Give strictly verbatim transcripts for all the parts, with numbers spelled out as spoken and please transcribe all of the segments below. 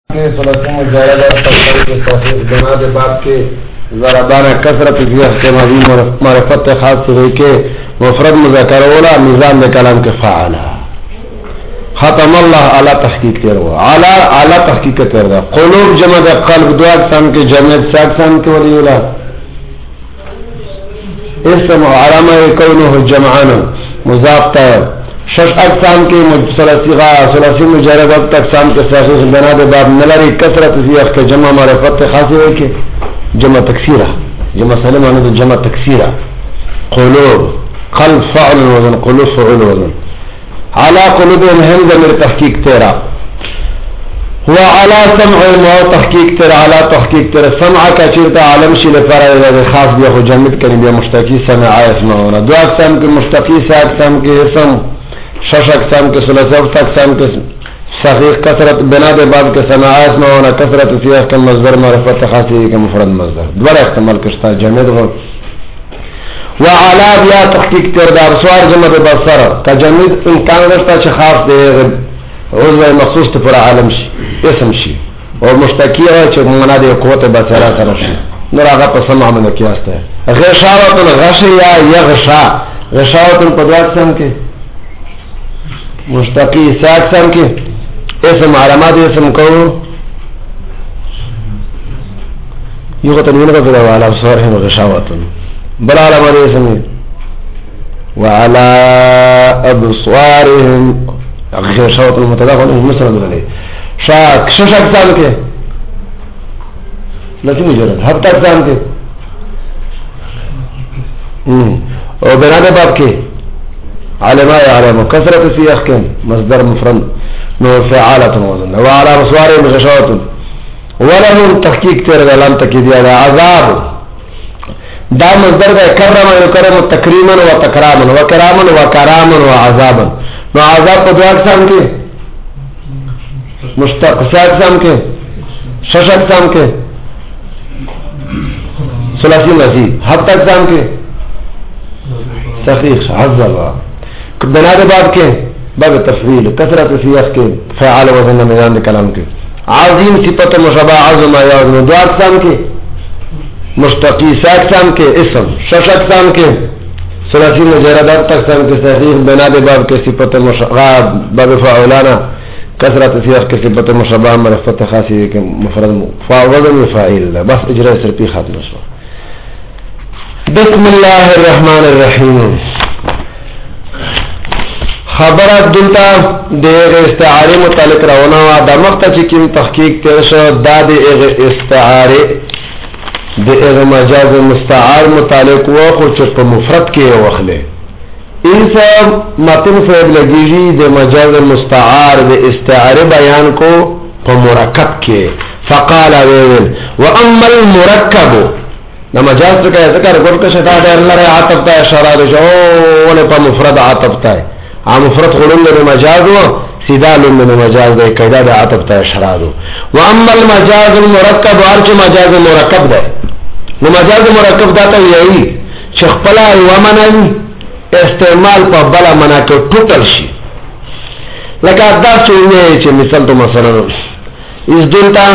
ثلاثی مجاهدہ تفسیر کے تحقیق جناب باب کے ضربانہ کثرت فیہ کے مبی معرفت خاص سے کہ مفرد مذکر اولا نظام کلام کے فعلا ختم اللہ اعلی تحقیق کر ہوا اعلی اعلی تحقیق کر رہا قلوب جمع قلب دو اقسام کے جمع سے اقسام کے ولی اولا اسم علامہ کونه جمعانا مضاف تا شش اقسام کے ثلاثی ثلاثی مجرد اقسام کے صحیح بنا دے باب نلری کثرت فیہ کے جمع معرفت خاص ہے کہ جمع تکسیرہ جمع سلم معنی جمع تکسیرہ قلوب قلب فعل وزن قلوب فعل وزن على قلوبهم هم ضمیر تحقیق تیرا وعلى سمع و تحقیق تیرا على تحقیق تیرا سمع کا چیرتا عالم شی لفرائے خاص بیا خو جمد کریں بیا مشتقی سمع اسمعونا دو اقسام کے مشتقی سے اقسام کے اسم شش اقسام کے ثلاثه اقسام کے صحیح کثرت بنا دے باب کے سمع اسمعونا کثرت فیہ کا مصدر معرفت خاصی کا مفرد مصدر دوبارہ استعمال کرتا جمد ہو وعلى بیا تحقیق تیر دار سوار جمع بصر کا جمد امکان رشتا چھ خاص دے عضو مخصوص پر عالم شی اسم شی اور مشتقی ہے چھ منا دے قوت بصرہ سره شی نور هغه په سمع باندې قیاس ده غشاوت الغشیا یغشا غشاوت په دوه اقسام کې مشتقی ساکسم کی اسم علامات اسم کو یو تنوین کا فضا وعلا بصورهم غشاوتن بلا علامات اسم وعلا ابصوارهم غشاوتن متداخل مسند علی شاک شش اقسام کے لکی مجرد ہفت اقسام کے اور بنانے باب کے علماء علم كثرة في أحكام مصدر مفرد فعالة وزن وعلى مصوارهم غشاوة ولهم تحقيق تيرد لم تكيد هذا عذاب دا مصدر ده كرم يكرم تكريما وتكراما وكراما وكراما وعذابا وعذاب کو دو اقسام کے مشتق سے اقسام کے شش اقسام کے ثلاثی مزید ہفت اقسام کے صحیح عذابا بنا دے باب کے باب تفضیل کثرت سیاق کے فعال وزن میدان کلام کے عظیم صفت مشابہ عظم یا دو اقسام کے مشتقی سے اقسام کے اسم شش اقسام کے ثلاثی مجرد اقسام کے صحیح بنا دے باب کے صفت مشابہ باب فعلانا کثرت سیاق کے صفت مشابہ معرفت خاصی کے مفرد فاوزن فاعل بس اجراء سرپی خاتم شو بسم اللہ الرحمن الرحیم خبر دلتا دیغ استعاری متعلق رونا و دا مقتا چکیم تحقیق تیرشو دا دیغ استعاری دیغ مجاز مستعار متعلق و خوچ پا مفرد کے وخلے انسا متن فیب لگیجی دی مجاز مستعار دی استعاری بیان کو پا مرکب کے فقال ویول و اما المرکب نا مجاز تو کہا ذکر گل کشتا ہے اللہ رہے عاطب تا اشارہ دے جو اولی پا مفرد عاطب تا ہے عام مفرد خلون لے مجاز و سیدہ لن لے مجاز دے قیدہ دے عاطب تا اشارہ دو و اما المجاز المرکب وارچ مجاز مرکب دے نو مجاز مرکب داتا یہی چخپلا و منن استعمال پا بلا منا کے ٹوٹل شی لکہ دا چوئے چھ مثال تو مثلا اس دلتا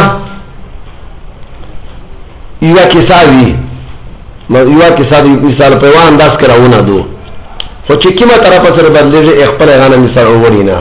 یوا کساوی یوا کساوی مثال پہ وان انداز کراونا دو خو چې کیمه طرف سره بدلیږي خپل غانه مثال وګورینا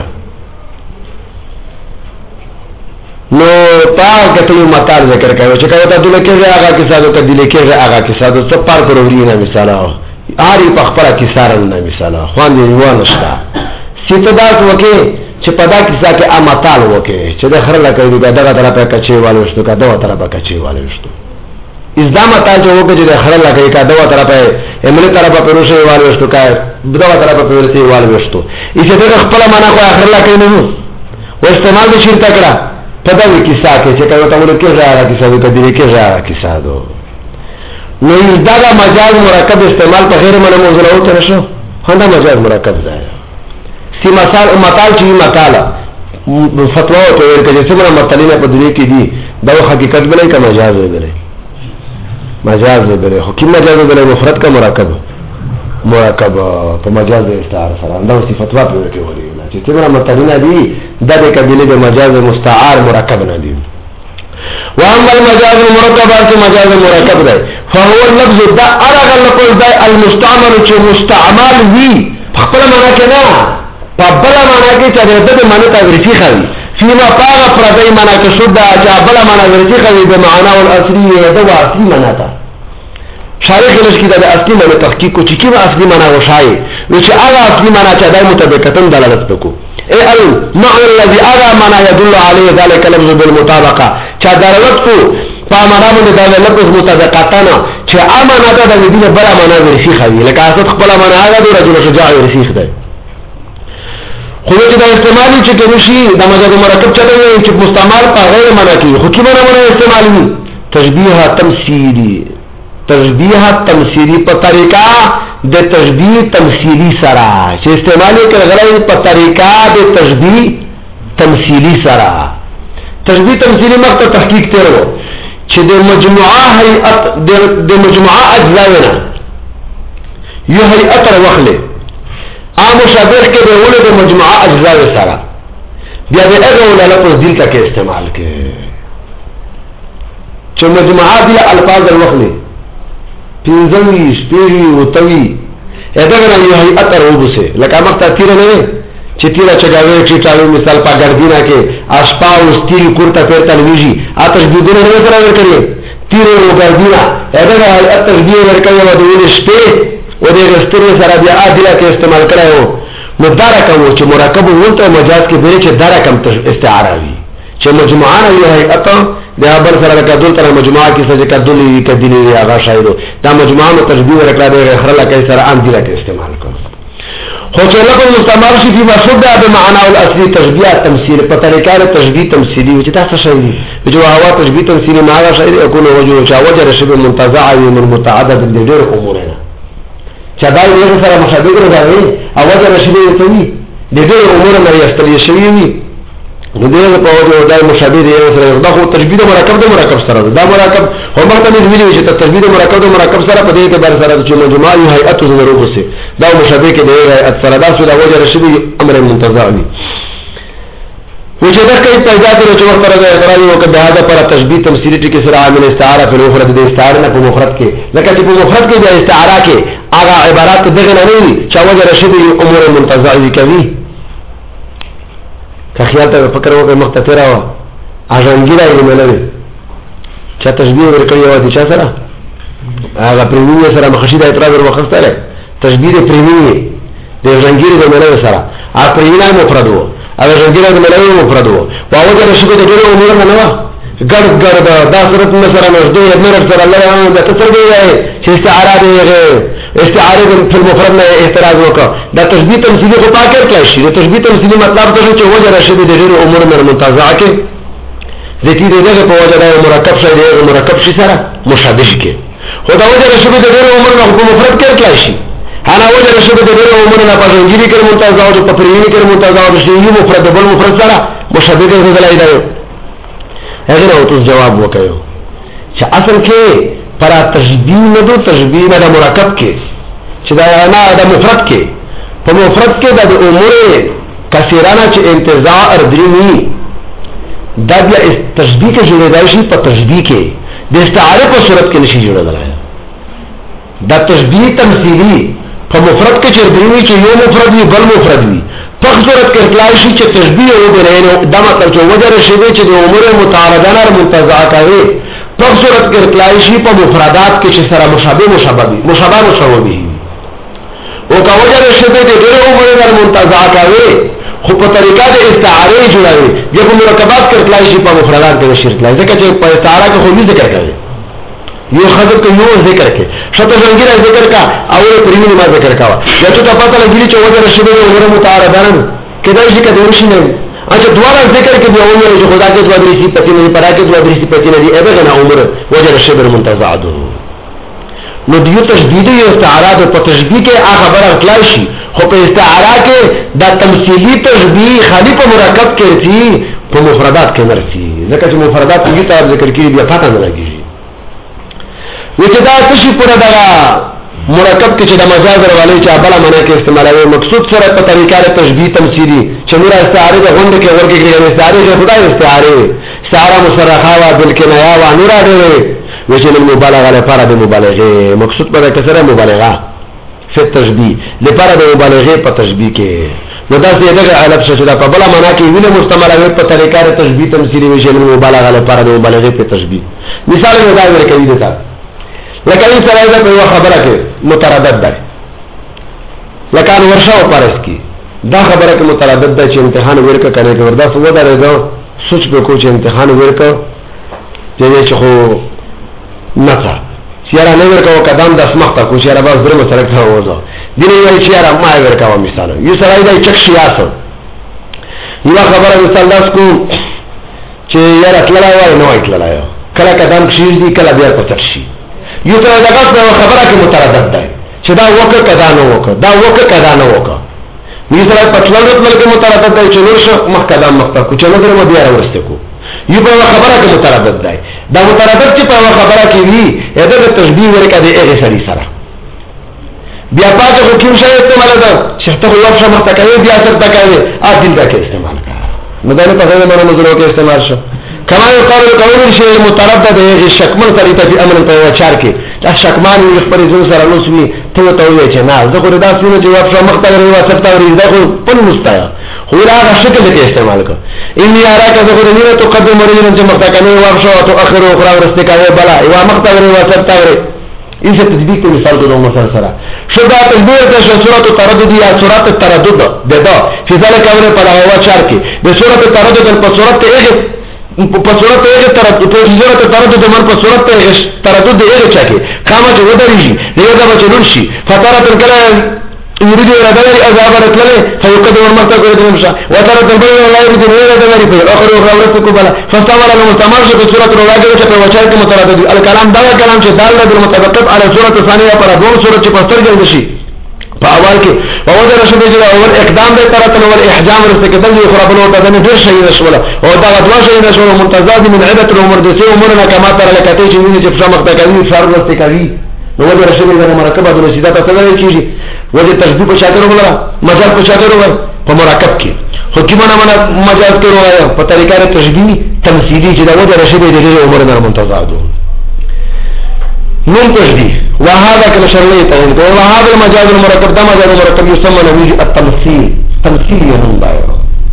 نو تا کته یو مطال ذکر کوي چې کله ته دله کې هغه کیسه ده دله کې هغه کیسه ده څه پار کورینا مثال آری په خپل کیسه رنه مثال خوان دی یو نشتا سیتداس وکي چې پدا کیسه کې ا مطال وکي چې د خره لکه دغه طرفه کچي والو شتو کا دغه طرفه کچي والو شتو اس دا مطال جو وکي چې د خره لکه کا دغه طرفه امله طرفه پروشه والو شتو کا دغه طرفه پروشه والو شتو اسی دغه خپل معنا خو اخر لکه نه نو و استعمال د شرط کړه پدا وی کیسه کې چې کله ته ورته کې راځي کیسه د دې کې راځي کیسه دو نو دا مجاز مرکب استعمال په غیر معنا موضوع او تر شو هدا مجاز مرکب ده سی مثال مطال چې مطالعه فتوا ته ورکړي چې څنګه مطالعه په دې کې دي دا حقیقت بلای کا مجاز دی مجاز دی خو کی مجاز دی مفرد کا مرکب مرکب په مجاز استعاره سره دا صفاتوا په کې وري چې څنګه مطالعه دي د دې کبیله د مجاز مستعار مرکب نه دي واما المجاز المرکب چې مجاز مرکب دی فهو اللفظ دا ارغه لفظ دی المستعمل چې مستعمل وي خپل معنا کې نه په بل معنا کې چې د معنا ته ورسیخه وي فيما طاغ پردی معنا کې شو دا چې بل معنا ورسیخه وي د معنا او الاصلي د اصلي معنا ته شارح لږ کې د اصلي معنا تحقیق کو چې کی اصلي معنا وشای نو چې هغه اصلي معنا چې دای مطابقتن دلالت وکړو اي المعنى الذي ارى معنا يدل عليه ذلك لفظ بالمطابقه چا دلالت کو په معنا باندې دا لفظ مطابقتنا چې امانه ده د دې بل معنا ورسیخه وي لکه اصل خپل معنا هغه د رجل شجاع ورسیخ ده خو چې دا استعمالي چې کوم شي د مجاز مرکب چلے چې مستعمل په غیر معنا کې خو کې معنا استعمالي تشبيه تمثيلي تشبيه تمثيلي په طریقه د تشبيه تمثيلي سره چې استعمالي کړل په طریقه د تشبيه تمثيلي سره تشبيه تمثيلي مخته تحقیق تیرو چې د مجموعه هيئت د مجموعه اجزاونه یو هيئت وخله عام مشابه کې د ولې د مجموعه اجزا سره بیا د هغه ولې لپاره دلته کې استعمال کې چې مجموعه دي الفاظ الوخله پینځوي شپږي او توي اته نه یو هيئت وروبسه لکه مخته تیر نه چې تیر چګاوي چې چالو مثال په ګردینا کې اشپا او ستیل کورته پر تلويجي آتش بيدونه نه سره ورکړي تیر او ګردینا اته نه هيئت تشبيه ورکړي و د ولې شپې و دې رستوري سره بیا عادله کې استعمال کړو نو دا رقم چې مرکب وته مجاز کې به چې دا رقم استعاره وي چې مجموعه یو هيئت د ابل سره کدل تر مجموعه کې څه کدلې کدلې هغه شایدو دا مجموعه تشبيه ورکړه د خرله کې سره عادله کې استعمال کړو خو چې لکه مستعمل شي په مشهود به معنا او اصلي تشبيه تمثيل په طریقه د تشبيه تمثيلي چې تاسو شي چې هوا تشبيه تمثيلي ما هغه شي يكون وجه او وجه شبه منتزع من متعدد د ډېر امورونه چې دا یو سره مشابه راغلي او وجه رشید ته وي د دې امور نه یستلی شوی وي د دې په وجه دا مشابه دی سره دا خو تشبیه مرکب د مرکب سره دا مرکب هم په دې ویلي چې تشبیه مرکب د مرکب سره په دې اعتبار سره چې مجموعه هيئت ضرورت وسه دا مشابه کې دی هيئت سره دا سره وجه رشید امر منتزع وي وجه دا کوي پیدا کړو چې وخت راځي اعتراض وکړه دا د پر تشبیه تمثيلي کې سره عامل استعاره په مفرد د استعاره نه په مفرد کې لکه چې په مفرد کې د استعاره کې هغه عبارات دغه نه وي چې وجه رشید امور منتزع وي کوي که خیال ته فکر وکړې مختصره وا اجنګیرا یې نه لري چې تشبیه ورکړی و دي چې سره هغه پرېمینه سره مخشیده اعتراض ورخصته تشبیه پرېمینه د اجنګیرا د ملای سره ا پرېمینه مفرد وو هغه اجنګیرا د ملای مفرد وو او وجه رشید د ډېر امور نه نه ګړ ګړ دا صورت سره نږدې ابن سره الله د تفسیر دی چې استعاره دی استعاره په مفرد نه اعتراض وکړه دا تشبیه تمثيلي خو پاکر کړی شي تشبیه تمثيلي مطلب دا چې وجه رشید د ډېر امور نه منتزع کې ذاتی دغه په وجه د مرکب شي د مرکب شي سره مشابه کې خو دا وجه رشید د ډېر امور نه په مفرد کې کړی شي انا وجه رشید د ډېر امور نه په انجیلی کې منتزع او په پرینی کې منتزع او شی مفرد بل مفرد سره مشابه کې غلای دی هغه نو تاسو جواب وکړو چې اصل کې پر تشبیه نه دو تشبیه نه مرکب کې چې دا نه د مفرد کې په مفرد کې د امور کثیرانه چې انتزاع اردري دا بیا تشبیه کې جوړېدای شي په تشبیه کې د استعاره په صورت کې نشي جوړېدای دا تشبیه تمثيلي په مفرد کې چې اردري چې یو مفرد وي بل مفرد وي په صورت کې اطلاع شي چې تشبیه وګورئ دا مطلب چې وجه رشید چې د امور متعارضانه او منتزع کوي په صورت کې اطلاع شي په مفردات کې چې سره مشابه مشابه مشابه مشابه او کا وجه رشید د ډېر امور نه منتزع کوي خو په طریقه د استعاره جوړوي یا په مرکبات کې اطلاع شي په مفردات کې شرط لای ځکه چې په استعاره کې خو نه ذکر کوي یو خبر کې یو ذکر کې شته څنګه ذکر کا او پرېمینه ما ذکر کا یا چې تاسو ته لګی چې وجه رشید د امور متعارضانه کله چې کده ورشي نه اچھا دواړه ذکر کې دی او چې خدا کې دوه درې صفات نه پرا کې دوه درې صفات نه دي اته نه عمر وجه رشید منتزع ده نو دیو تشبیه دی استعاره په تشبیه کې هغه خبره اطلاع شي خو په استعاره کې دا تمثيلي تشبیه خالی په مرکب کې دي په مفردات کې نه راځي ځکه چې مفردات یې ته ذکر کړي بیا پاتہ نه لګي وچه دا څه پورا دا مرکب کې چې د مجاز وروالی چې بل معنا کې استعمالوي مقصود سره په طریقه تشبیه تمثيلي چې نور استعاره د غونډه کې ورګي کې استعاره چې خدای استعاره استعاره مصرحه وا بالکنایا وا نور اړه وجه المبالغه لپاره د مبالغه مقصود په کسره مبالغه فی التشبیه لپاره د مبالغه په تشبیه کې نو دا څه دغه علت چې دا په بل معنا کې ویله مستعملوي په طریقه تشبیه تمثيلي وجه المبالغه لپاره د مبالغه په تشبیه مثال یې دا ورکوي دا لکه این سره دا په خبره کې متردد ده لکه ان ورشا او پارس کی دا خبره کې متردد ده چې امتحان ورکه کنه کې وردا سو دا راځو سوچ به کو چې امتحان ورکه چې چې خو نه تا چیرې نه ورکه قدم د اسمخته کو چیرې باز درمه سره ته وځه دینه یې چیرې ما ورکه و مثال یو سره دا چک شیاسو یو خبره مثال لاس کو چې یاره تللا وای نو ایتللا کله قدم شیز دي کله بیا پټ شي یو تر دغه خبره کې متردد ده چې دا وکړه کدا نه وکړه دا وکړه کدا نه وکړه یو سره په ټولنه کې متردد ده چې نور شو مخکدا مخته کو چې نو درمه بیا ورسته کو یو په خبره کې متردد ده دا متردد چې په خبره کې وی اته تشبیه ورکړه د هغه سړي سره بیا پاتې خو کوم شی استعمال ده چې ته یو څه مخته کوي بیا څه تکوي اذن دا کې استعمال کړه نو دا په هغه باندې نظر کې استعمال شو كما يقال قول الشيء المتردد الشكمن طريقه في امر په وچار کې دا شکمان یې خپل ځو سره نو سمي ته ته وایي چې نه زه خو دا سونه جواب شو مخته ورې واسطه ورې دا خو په مستیا خو دا شکل کې استعمال کړ ان یارا که زه خو نه تقدم ورې چې مخته کنه واب شو او اخر اخرى ورسته کوي بلا یو مخته ورې واسطه ورې ایسه تطبیق کې مثال ته مثال سره شو دا تدبیر د سورۃ التردد یا سورۃ التردد ددا فی ذلک امر په هوا چار کې د سورۃ التردد په سورۃ هغه په صورت هغه تردد په صورت تردد من په صورت تردد هغه چا کې قامه چې ودرېږي دغه د بچلون شي فترات کله يريد اراده عذاب رتله فيقدم المرتق ودمشا وترى البيض لا يريد اراده غير في اخر وراوته قبل فاستمر المستمر في صوره الراجل چې په وچار کې متردد الكلام دا کلام چې دال د مطابقت على صورت ثانيه پر دوه صورت چې پستر جوړ شي په اول کې په وجه رسول الله اول اقدام به طرف اول احجام ورته کېدل یو خرابلو ته نه ډیر شي رسول او دا دوا شي رسول منتزاد من عده الامور د سي امورنا کما تر لکته چې ویني چې فشمخ ته کوي فرض ورته کوي نو وجه رسول الله مرکبه د رسیدات ته نه کیږي وجه تشبیه په شاګر ولا مجاز په شاګر ولا په مرکب کې حکمانه معنا مجاز کې وایي په طریقه تشبیه تمثيلي چې دا وجه رسول الله د امورنا منتزاد من تشبيه وهذا كما شرعي تعين وهذا المجاز المركب ده مجاز المركب يسمى نميذج التمثيل تمثيل يهم بايو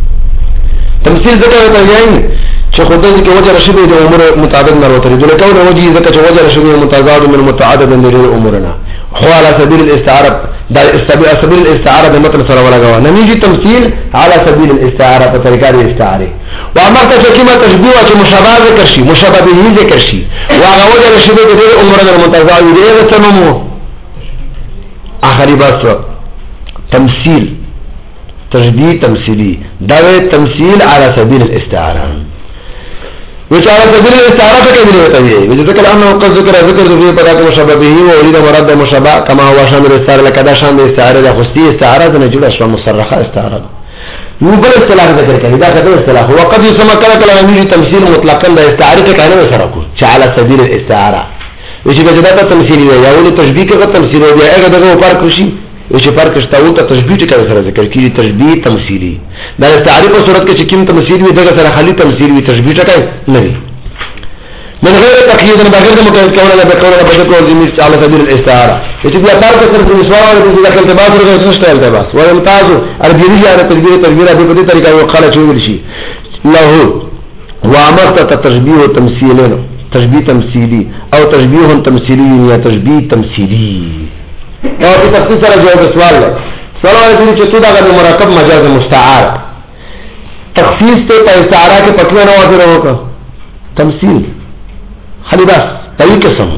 تمثيل ذکر ہوتا ہے چې خدای کې وجه رشید د امور متعدد نه وتري د لکه نو وجه ذکر چې وجه رشید متضاد من متعدد من امورنا خو على سبيل الاستعاره دا سبيل الاستعاره د متن سره ولاغوا نميذج تمثيل على سبيل الاستعاره په طریقه د استعاره وامرته چې کیمه تشبيه او مشابه ذکر شي مشابه به ذکر شي واغه وجه رشید د امورنا متضاد دی تمامو اخري بس تمثيل تشبيه تمثيلي دا تمثيل على سبيل الاستعاره وچاره سبيل الاستعاره کې دی وته وي چې ذکر انه قد ذکر ذکر ذی په راته مشابه به او اريد مراد مشابه كما هو شامل استعاره لکدا شان د استعاره د خصي استعاره نه جوړه شو مصرحه استعاره نو بل اصطلاح ذکر کړي دا کده اصطلاح هو قد يسمى کله کله نوی تمثيل مطلقاً د استعاره کې کانه سره کو چې على سبيل الاستعاره چې به دا تمثيل وي یا ول تشبيه کې تمثيل وي هغه دغه پر کوشي چې فرق شته او ته تشبيه ټکر سره ذکر کیږي تشبيه تمثيلي دا استعاره په صورت کې چې کوم تمثيل وي دغه سره خالي تمثيل وي تشبيه ټکر نه وي من غیر تقیید نه بغیر د مقید کول نه بکول نه بده کول دي على سبيل الاستعاره چې بیا تاسو سره په سوال د دې داخل تباس ورته نشته التباس ويمتاز اربيري على تدبير تدبير په دې طریقه یو قاله چول شي له وامرت تشبيه تمثيلين تشبيه تمثيلي او تشبيه تمثيلي یا تشبيه تمثيلي او په تفصیل سره جواب سوال ده سوال دی چې څه دا د مرکب مجاز مستعار تخصیص ته په استعاره کې پټو نه واځره وکړه تمثيل خلی بس تای قسم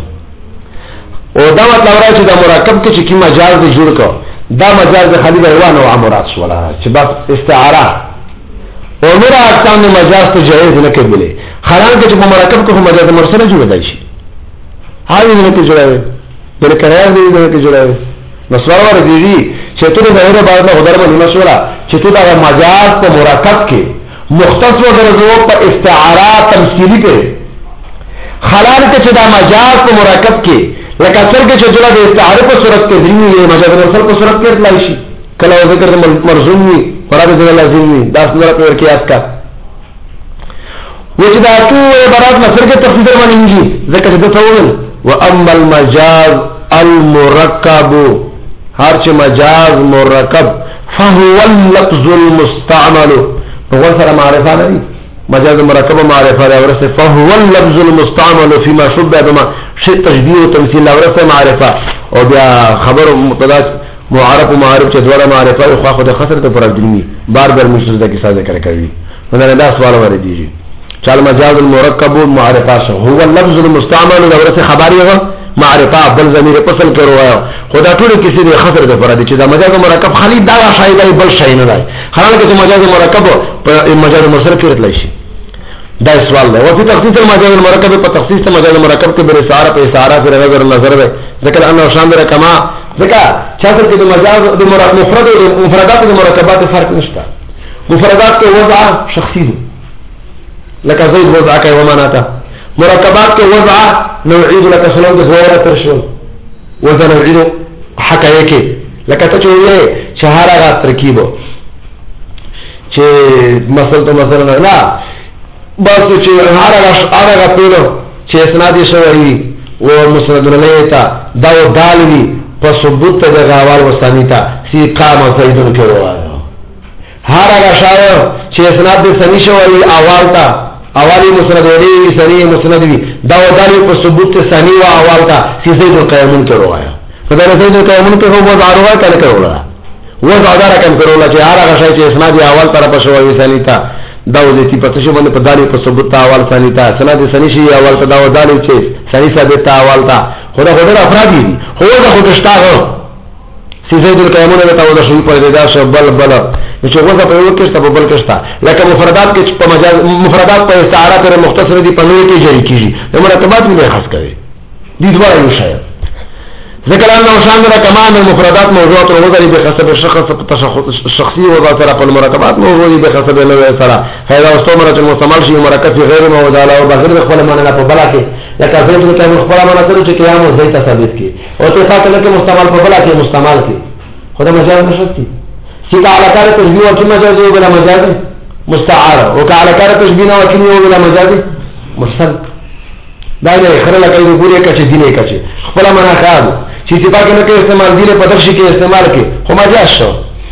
او دا مطلب راځي چې د مرکب کې چې کی مجاز دی جوړ کو دا مجاز د خلی بیان او امرات ولا چې بس استعاره او نور احکام مجاز ته جایز نه کېږي حالانکه چې په مرکب کې مجاز مرسله جوړ دی شي هاي نه کې جوړوي بل قرار دی دغه جوړوي مسوره ور دیږي چې ته د غیر بعد نه خبره باندې مسوره چې ته دا مجاز په مرکب کې مختص وګرځو په استعاره تمثيلي کې حالانکه چې دا مجاز په مرکب کې لکه څنګه چې جلا د استعاره په صورت کې درې وي مجاز مرسل په صورت کې اطلاق شي کله ذکر د مرزوم وي قرار د لازم وي دا څنګه په ورکیات کا وجه دا ټول عبارات نصر کې تفصیل باندې ذکر د څول واما المجاز المركب هر چې مجاز مرکب فهو اللفظ المستعمل هو سره معرفه نه مجاز مرکب معرفه دا ورسه فهو اللفظ المستعمل فيما شبه بما شيء تشبيه وتمثيل لا ورسه معرفه او بیا خبر مبتدا معرف و معرف چې دوړه معرفه خو خو د خسر ته پر دیني بار بار مشترک د کیسه ذکر کوي نو دا سوال ورته دي چال مجاز المرکب معرفه هو اللفظ المستعمل دا ورسه خبريه معرفه بل ضمیر فصل کرو آیا خدا ټول کسی دی خطر ده پرا دی چې دا مجاز مرکب خالی دا شای دی بل شای نه دی حالانکه چې مجاز مرکب په مجاز مرسل کې راتلی شي دا سوال دی او په تخصیص المجاز المرکب په تخصیص المجاز المرکب کې بر اشاره په اشاره پر نظر نظر ده ذکر انه شامل کما ذکر چې د مجاز د مفرد او مفردات د مرکبات فرق نشته مفردات کې وضع شخصي دي لکه زید وضع کوي وماناته مرکبات کې وضع نوعید لك سلام د زوره ترشو وزن نوعید حکایه کې لکه ته چې وې شهاره ترکیب چې مثلا مثلا لا بس چې هغه هغه پیلو چې اسناد شوی او مسند الیتا دا دالوی په ثبوت د غوال وسانیتا سی قام زیدون کې وایو هغه شاعر چې اسناد سنی شوی اولتا اوالی مسند وی سنی مسند وی دا ودالی په ثبوت ثانی و اول کا سیزید القیامون کې روایا فدا سید القیامون کې هو وضع روا کله کړولا وضع دار کم کړولا چې هغه شای چې اسناد اول طرف شوی ثانی تا دا ودی په تاسو باندې په دالی په ثبوت اول ثانی تا سند سنی شی اول تا دا ودالی چې ثانی ثابت اول تا خدا خدا افراد دي هو دا خودشتاغه سیزید القیامون ته ودا شوی په دا شو بل بل چې وګه په یو کې څه په بل کې شته لکه مفردات کې په مجاز مفردات په استعاره پر مختصر دي په نوې کې جاری کیږي د مرکبات نه خاص کوي دي دوه یو شی ذکر انه شامل تمام المفردات موضوعات وغيرها بحسب الشخص الشخصي وضع ترى في المركبات موضوعي بحسب النوع ترى هذا استمرت المستعمل شيء مركب في غير موضوع له بغير خپل معنا په بلا کې لکه زید ته خپل معنا سره چې قیام زید ثابت کی او ته فاصله کې مستعمل په بلا کې مستعمل کی خدا مجاز نشتی چې على کار تشبيه او مجاز او بلا مجاز مستعار او على کار تشبيه او کني او بلا مجاز مرسل دا نه خره لکه یو ګوري کچې دینه کچې خپل معنا خاص چې چې باقي نه کې استعمال دي په درشي کې استعمال کې خو مجاز شو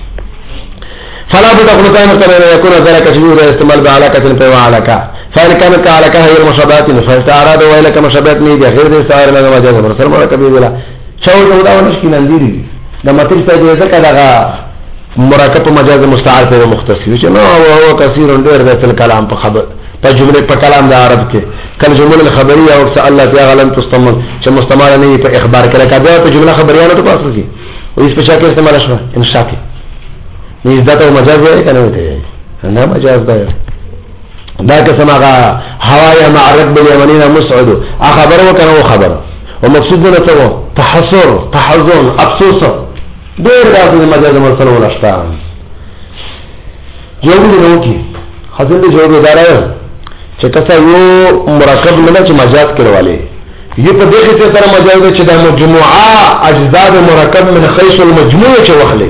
فلا بد ان قائم ترى يكون ذلك تشبيه استعمال بعلاقه في علاقه فإن كانت علاقه هي المشابهات فاستعراض وإلى كمشابهات نه دي غير دي سائر نه مجاز مرسل مرکب ویلا شو دا ونشکین انديري دا متل ته دې ځکه دا مرکب مجاز مستعار په مختص وي چې نو هو کثیر ډېر د کلام په خبر په جمله په کلام د عرب کې کله جمله خبريه او الله تعالی لم تستعمل چې مستعمل نه په اخبار کې لکه دا په جمله خبريه نه تاسو کې او اس په شکل استعمال شو انشاء کې نه دا ته مجاز دی کنه وته نه مجاز دی دا که سماغه هوايه مع الركب اليمنين مسعود خبر وکنه خبر ومقصود نه ته تحسر تحزن افسوس ډېر راځي مجاز مرسل ولاشتا جواب نو کی حاصل دی جواب دارای چې کسا یو مرکب نه چې مجاز کړواله یو په دغه څه سره مجاز چې د مجموعه اجزاء مرکب من خیش المجموع چې وخله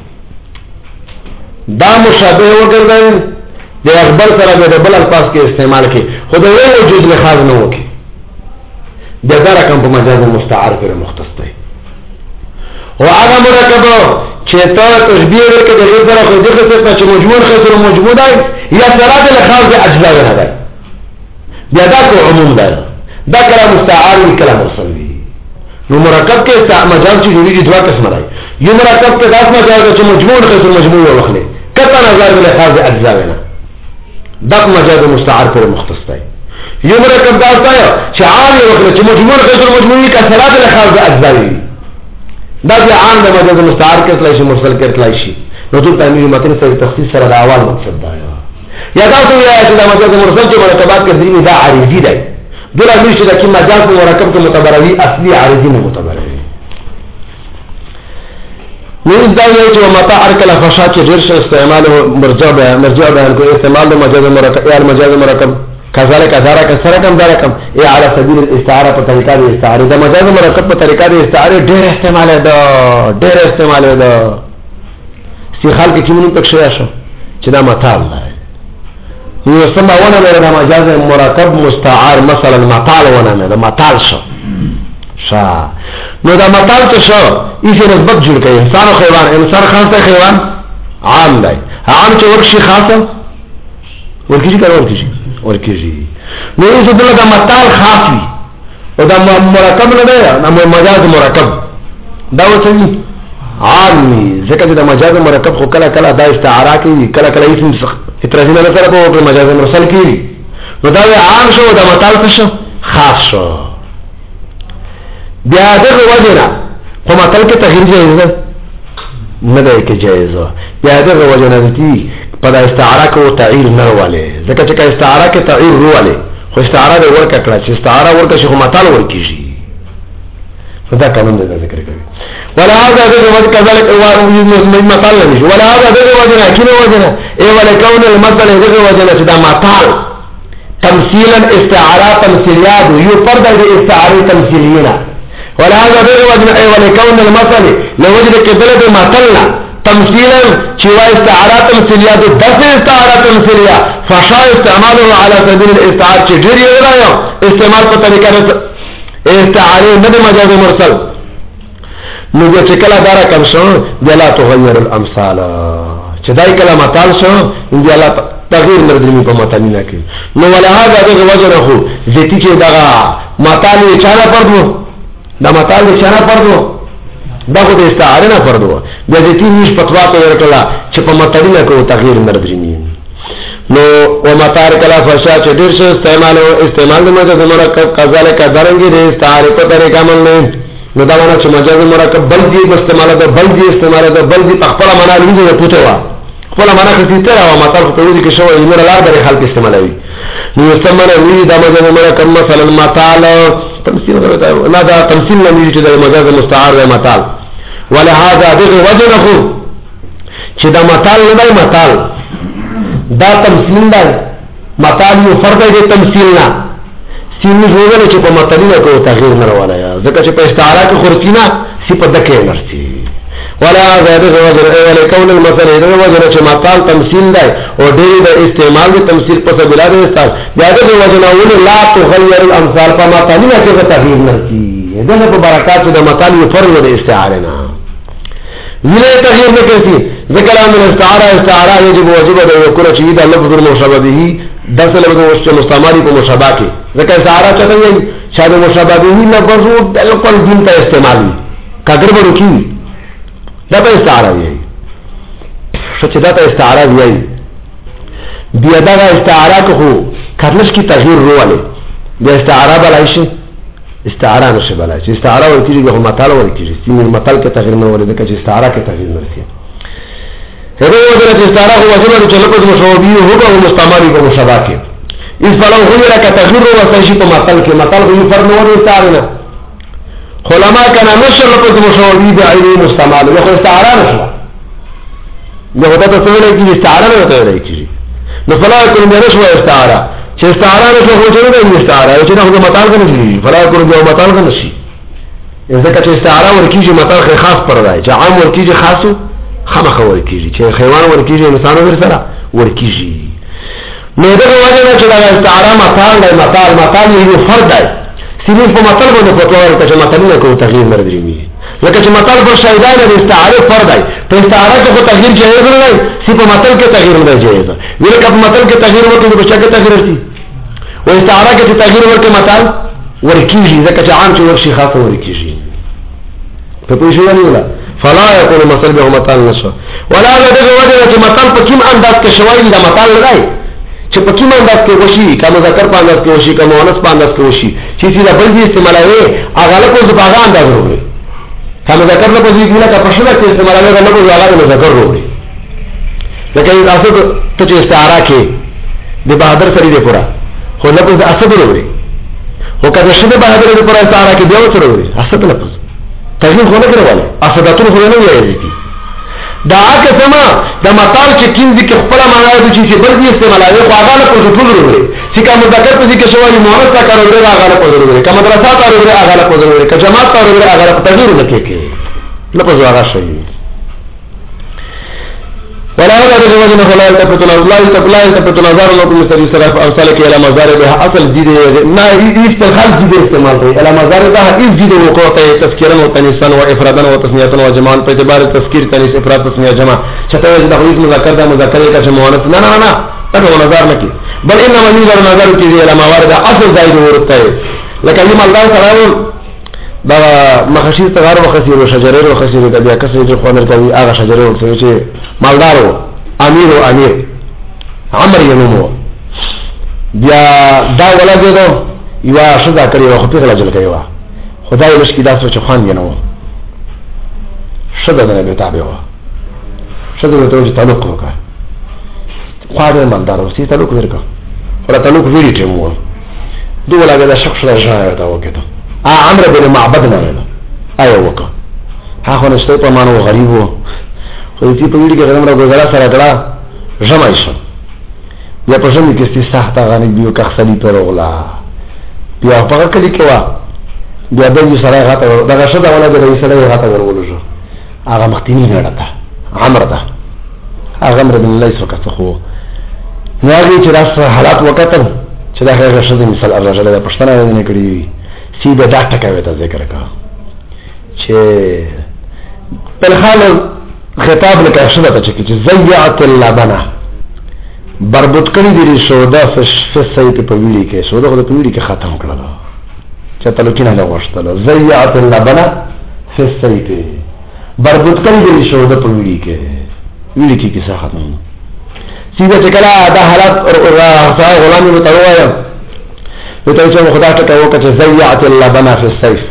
دا مشابه وګرځي د اخبار سره د بل الفاظ کې استعمال کې خدای یو وجود له خاص نه وکي د دا رقم په مجاز مستعار پر مختص دی او هغه مرکب چې تا تشبیه ورکړي د غیر سره خو دغه څه چې مجموع خسر مجموع دی یا سره د خاص د اجزاء نه دی بیا دا کو عموم دی دا کلام مستعار او کلام مرسل دی نو مرکب کې مجاز چې جوړیږي دوه قسم دی یو مرکب کې داس مجاز چې مجموع خسر مجموع وخلې کته نظر د خاص د اجزاء نه دا مجاز مستعار پر مختص دی یو مرکب دا ځای چې عام وخلې چې مجموع خسر مجموعي کا سره د خاص د اجزاء دی دا چې عام د مجاز مستعار کې تلای شي مرسل کې تلای شي نو ټول تعمیل متن سره تخصیص سره د اول مقصد دا یا دا څه یا چې د مجاز مرسل کې مرکبات کې درې دا عارضی دی دغه مې چې د کې مجاز مرکب کې معتبروي اصلي عارضی نه معتبروي نو دا یو چې متا ارکل فشا چې ډیر شي استعمال مرجع به مرجع بیان کوي استعمال د مجاز مرکب یا مجاز مرکب كذلك دارك سرکم دارکم ای علی سبیل الاستعاره په طریقه د استعاره د مجاز مرکب په طریقه د استعاره ډېر استعمال ده ډېر استعمال ده سی خلک کې موږ پکښه شو چې دا مثال ده یو سمونه مې د مجاز مرکب مستعار مثلا مثال ونه نه د مثال شو شا نو دا مثال څه شو یې نسبت جوړ کړي انسان او حیوان انسان خاص دی حیوان عام دی عام چې ورشي خاصه ورکیږي کار ورکیږي ورکیږي نو یې څه دغه مثال خاص وي او دا مرکب نه دی نو مجاز مرکب دا وڅني عامي ځکه چې د مجاز مرکب خو کله کله دا استعاره کوي کله کله اسم اترازي نه سره په مجاز مرسل کوي نو دا عام شو دا مثال څه شو خاص شو بیا دغه وجنه په مثال کې تغییر جایز ده نه دی کې جایز بیا دغه وجنه دي په دا استعاره کو تعییر نه وواله ځکه چې استعاره کې تعییر وواله خو استعاره د ورکه کړه چې استعاره ورکه شي خو مثال ورکیږي فدا قانون دا ذکر کوي ولا هذا ذو وجه كذلك مثال نشي ولا هذا ذو وجه كنه وجه اي ولا كون المثل ذو وجه دا مثال تمثيلا استعاره تمثيليات يفرد باستعاره تمثيلينا ولا هذا ذو وجه اي ولا كون المثل لوجه كذلك مثلنا تمثيلا شوا استعاره تمثيليات دس استعاره تمثيليه فشاء استعماله على سبيل الاستعاره جري رايو استعمال په طریقه استعاره نه مجاز مرسل نو چې کله دارا کم شو جلا تغیر الامثال چې دای کله مثال شو جلا تغیر مردمی په مثال نه کې نو ولا هغه دغه وجه خو ذاتی چې دغه مثال یې چاره پردو دا مثال یې چاره پردو دا خو د استعاره نه پردو د ذاتی نش فتوا ته ورکړه چې په مثال نه کو تغیر مردمی نو و مطار کلا فرشا چې ډیر څه استعمال او استعمال د مجاز مرکب کذالک درنګي د استعاره په طریقه باندې نو دا ونه چې مجاز مرکب بل دی استعمال ده بل دی استعمال ده بل دی خپل معنا لږه نه پوتې وا خپل معنا کې تیر او مطار په دې کې شو یې نه لار به خلک استعمالوي نو استعمال وی دا مجاز مرکب مثلا مثال تمثيل نه دا تمثيل نه وی چې د مجاز مستعار ده مثال ولهذا دغه وجه خو چې دا مثال نه دی مثال دا تمثيل دا مثال یو فرد دی تمثيل نه سینې جوړل چې په متنه کو تغییر نه راوړیا ځکه چې په استعاره کې خورتینا سی په دکې نرسي ولا غیر غیر ولا کون المثل دا وجه چې مثال تمثيل دی او ډېر د استعمال د تمثيل په سبيل د استعار دا د وجه نه ول لا تغیر الامثال په متنه کې تغییر نرسي دا په برکات د مثال یو فرد د استعاره نه ویله تغییر نه کوي ذکر ان الاستعاره استعاره یجب واجب ده یکون چې دا لفظ المشابه به دغه لفظ او مستعمل په مشابه کې ذکر استعاره چته وي شاید مشابه به لفظ بالکل دین ته استعمال کګر ورو کی دا په استعاره وي چې دا ته استعاره وي بیا دا استعاره کو کله چې تغییر وروله د استعاره بلای شي استعاره نشه بلای چې استعاره ورکیږي هغه مثال ورکیږي چې مثال کې تغییر نه ورته چې استعاره کې تغییر نه ورته هغه وجه چې استعاره هو وجه چې لفظ مشابه هو او مستعمل په مشابه کې اس فلو هو لك تغيير وسيشي په مثال کې مثال هو فرض نه ورته استعاره نه علماء کنا نشر لفظ مشابه بعين مستعمل یو استعاره نشه یو ته څه ویل کې استعاره نه ورته ویل کېږي نو فلا يكون نشو استعاره چې استعاره نشه هو چې نه استعاره چې نه هو مثال کې نه فلا يكون یو مثال کې نشي ځکه چې استعاره ورکیږي مثال خاص پر راځي چې عام ورکیږي خاصو خامخ ورکیږي چې حیوان ورکیږي انسان ور سره ورکیږي نو دغه وجه نه چې دا استعاره مثال دی مثال مثال یو فرد دی سیمه په مثال باندې فتوا ورکړه چې مثال نه کوي تغییر مردري لکه چې مثال پر شایدای د استعاره فرد دی په استعاره کې خو تغییر جایز نه دی سی په مثال کې تغییر نه جایز ولکه په مثال کې تغییر ورکړي په شکل تغییر شي او استعاره کې تغییر ورکړي مثال ورکیږي ځکه چې عام چې ورشي خاصه ورکیږي په پوښتنه ولا فلا يكون مثل به مثال نشو ولا دغه وجه چې مثال په کوم انداز کې شوی دا مثال لګای چې په کوم انداز کې وشي کوم ذکر په انداز کې وشي کوم مؤنث په انداز کې وشي چې دا بل دي استعمالوي هغه له کوم څه انداز وروړي کوم ذکر له په دې کې لکه په شنه کې استعمالوي هغه له کوم هغه ذکر وروړي لکه تاسو ته چې استعاره کې د بهادر سره دی پورا خو له په اسد وروړي هو کله شنه بهادر دی پورا استعاره کې دی وروړي اسد لفظ تغییر خو نه کړواله اسداتون خو نه ویل دي دا اکه سما دا مطال چې کیم ذکر خپل معنا د چې بل دې استعمالوي خو هغه په ټول ضروري چې کوم مذکر په ذکر شوی مؤنث کا کارو لري هغه په ضروري کوم مدرسه کارو لري هغه په ضروري که جماعت کارو لري هغه په تغیر نه کې لپس هغه شي ولا هذا الرجل من خلال تفت الله تبلا تفت نظر لكم مستری صرف ارسلك الى مزاربها اصل جديد ما يستخل جديد استعمال کوي الى مزاربها اس جديد وقوته تذکرا وتنيسا وافرادا وتسميه وجمعا په اعتبار تذکیر تنیس افراد تسمیه جمع چته د خلیص مذکر دا مذکر کا چې مؤنث نه نه نه تاسو نظر نه کی بل انما ينظر نظر کی الى موارد اصل زائد ورته لکه یم الله تعالی دا مخشیر تغار وخسیر و شجره و خسیر دا بیا کسی جو خوانر کوي آغا شجره ورته چې مالدارو امیر و امیر عمر ینومو بیا دا ولګه دو یوا شدا کړی و خو پیغله جل کوي وا خدای لشکې داسو چې خوان ینو شدا نه به تابع و شدا ته چې تعلق وکړه خو دا مالدارو سي تعلق ورکړه ور تعلق ویری ته مو دوه ولګه دا شخص راځه دا وکړه ا عمرو بن معبد نه ویل ايوه وکړه هغه نشته په مانو غریبو خو دې په ویډیو کې عمرو غزلا سره کړه جمعي شو بیا په ژوند کې ستې سخته غني دیو که خسلی پر وغلا بیا په کلی کې وا بیا د دې سره غاټه دغه شته ولا د رئیس سره غاټه ورولو شو هغه مختینی نه راته عمرو ده هغه عمرو بن لیث وکړه خو نو هغه چې راځه حالات وکړه چې دا هغه شته مثال الرجل د پښتنه نه کړی سیده دا ټکاوي ته ذکر کا چې په حال خطاب لکه شته چې زیعت اللبنه بربط کړی دی سودا فسیت په ویلي کې سودا په ویلي کې ختم کړل چې تلکینه له وشتل زیعت اللبنه فسیت بربط کړی دی سودا په ویلي کې ویلي کې څه ختم سیده چې کله دا حالت راځي غلامي متوایا وته چې خدا ته کوي چې زیعت اللبنه فی السيف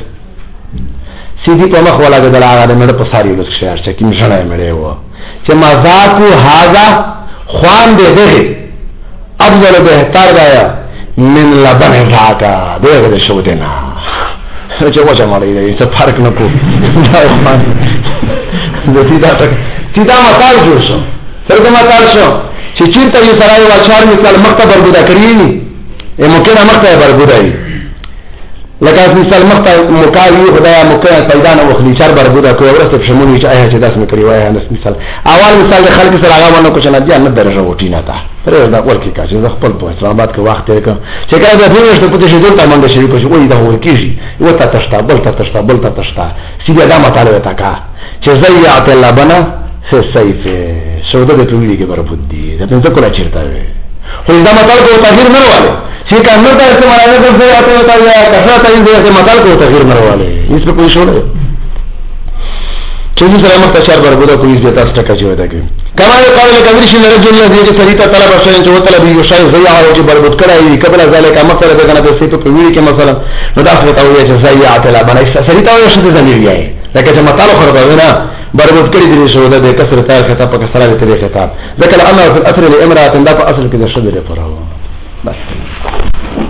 سیدی په مخ ولا د هغه مړ په ساری لږ شعر چې کیم ژړای مړې و چې مذاق هاذا خوان دې دې افضل بهتر غایا من لبن راکا دغه شو دې نه چې وځه مړې دې څه فرق نه کو دا خوان دې سیدا تک سیدا مثال جوړ شو څنګه مثال شو چې چیرته یې سره یو چار مثال مکتب برګدا کړی ني ا مکه مکه برګدای لکه مثال مکه مکاوی خدای مکه پیدا نه وخلی چار برګدا کوي ورسته شمولې چې آیا چې داس مې کړی وای هنس مثال اول مثال خلک سره هغه ونه کو چې نه جنت درجه وټی نه تا پر دا ورکی کا چې خپل په اسلام آباد کې وخت یې کا چې کله د دې نشته پته چې دلته منډه شي کو چې وای دا ورکیږي و تا تشتا بل تا تشتا بل تا تشتا سیده دا مطالبه تا کا چې زیعت اللبنه فی السيف سودا د تولی کې برابر دي دا څنګه کولا چیرته وي خو دا مطالبه کو تغییر نه والے چې کله دا استعمال نه کوي او ته یا کثرت یې دې مطالبه کو تغییر نه والے هیڅ په کوئی شوړه چې سره مستشار برابر کوي دې تاسو ټکا جوړه ده کوي کما قال لك شي رجل الذي سريت طلب شيء جو طلب يشاي زيع او چې برابر کړای قبل ذلك مقصد ده کنه په په ویل کې مثلا نو دا څه ته وایي چې زيع طلب نه سريت او شته ځنی ویای لکه چې مطالبه خبره نه بربط کړی دي شو ده د کسر تار خطاب په کسره د خطاب ذکر ان في الاثر لامراه دا په اصل کې د شذ لپاره بس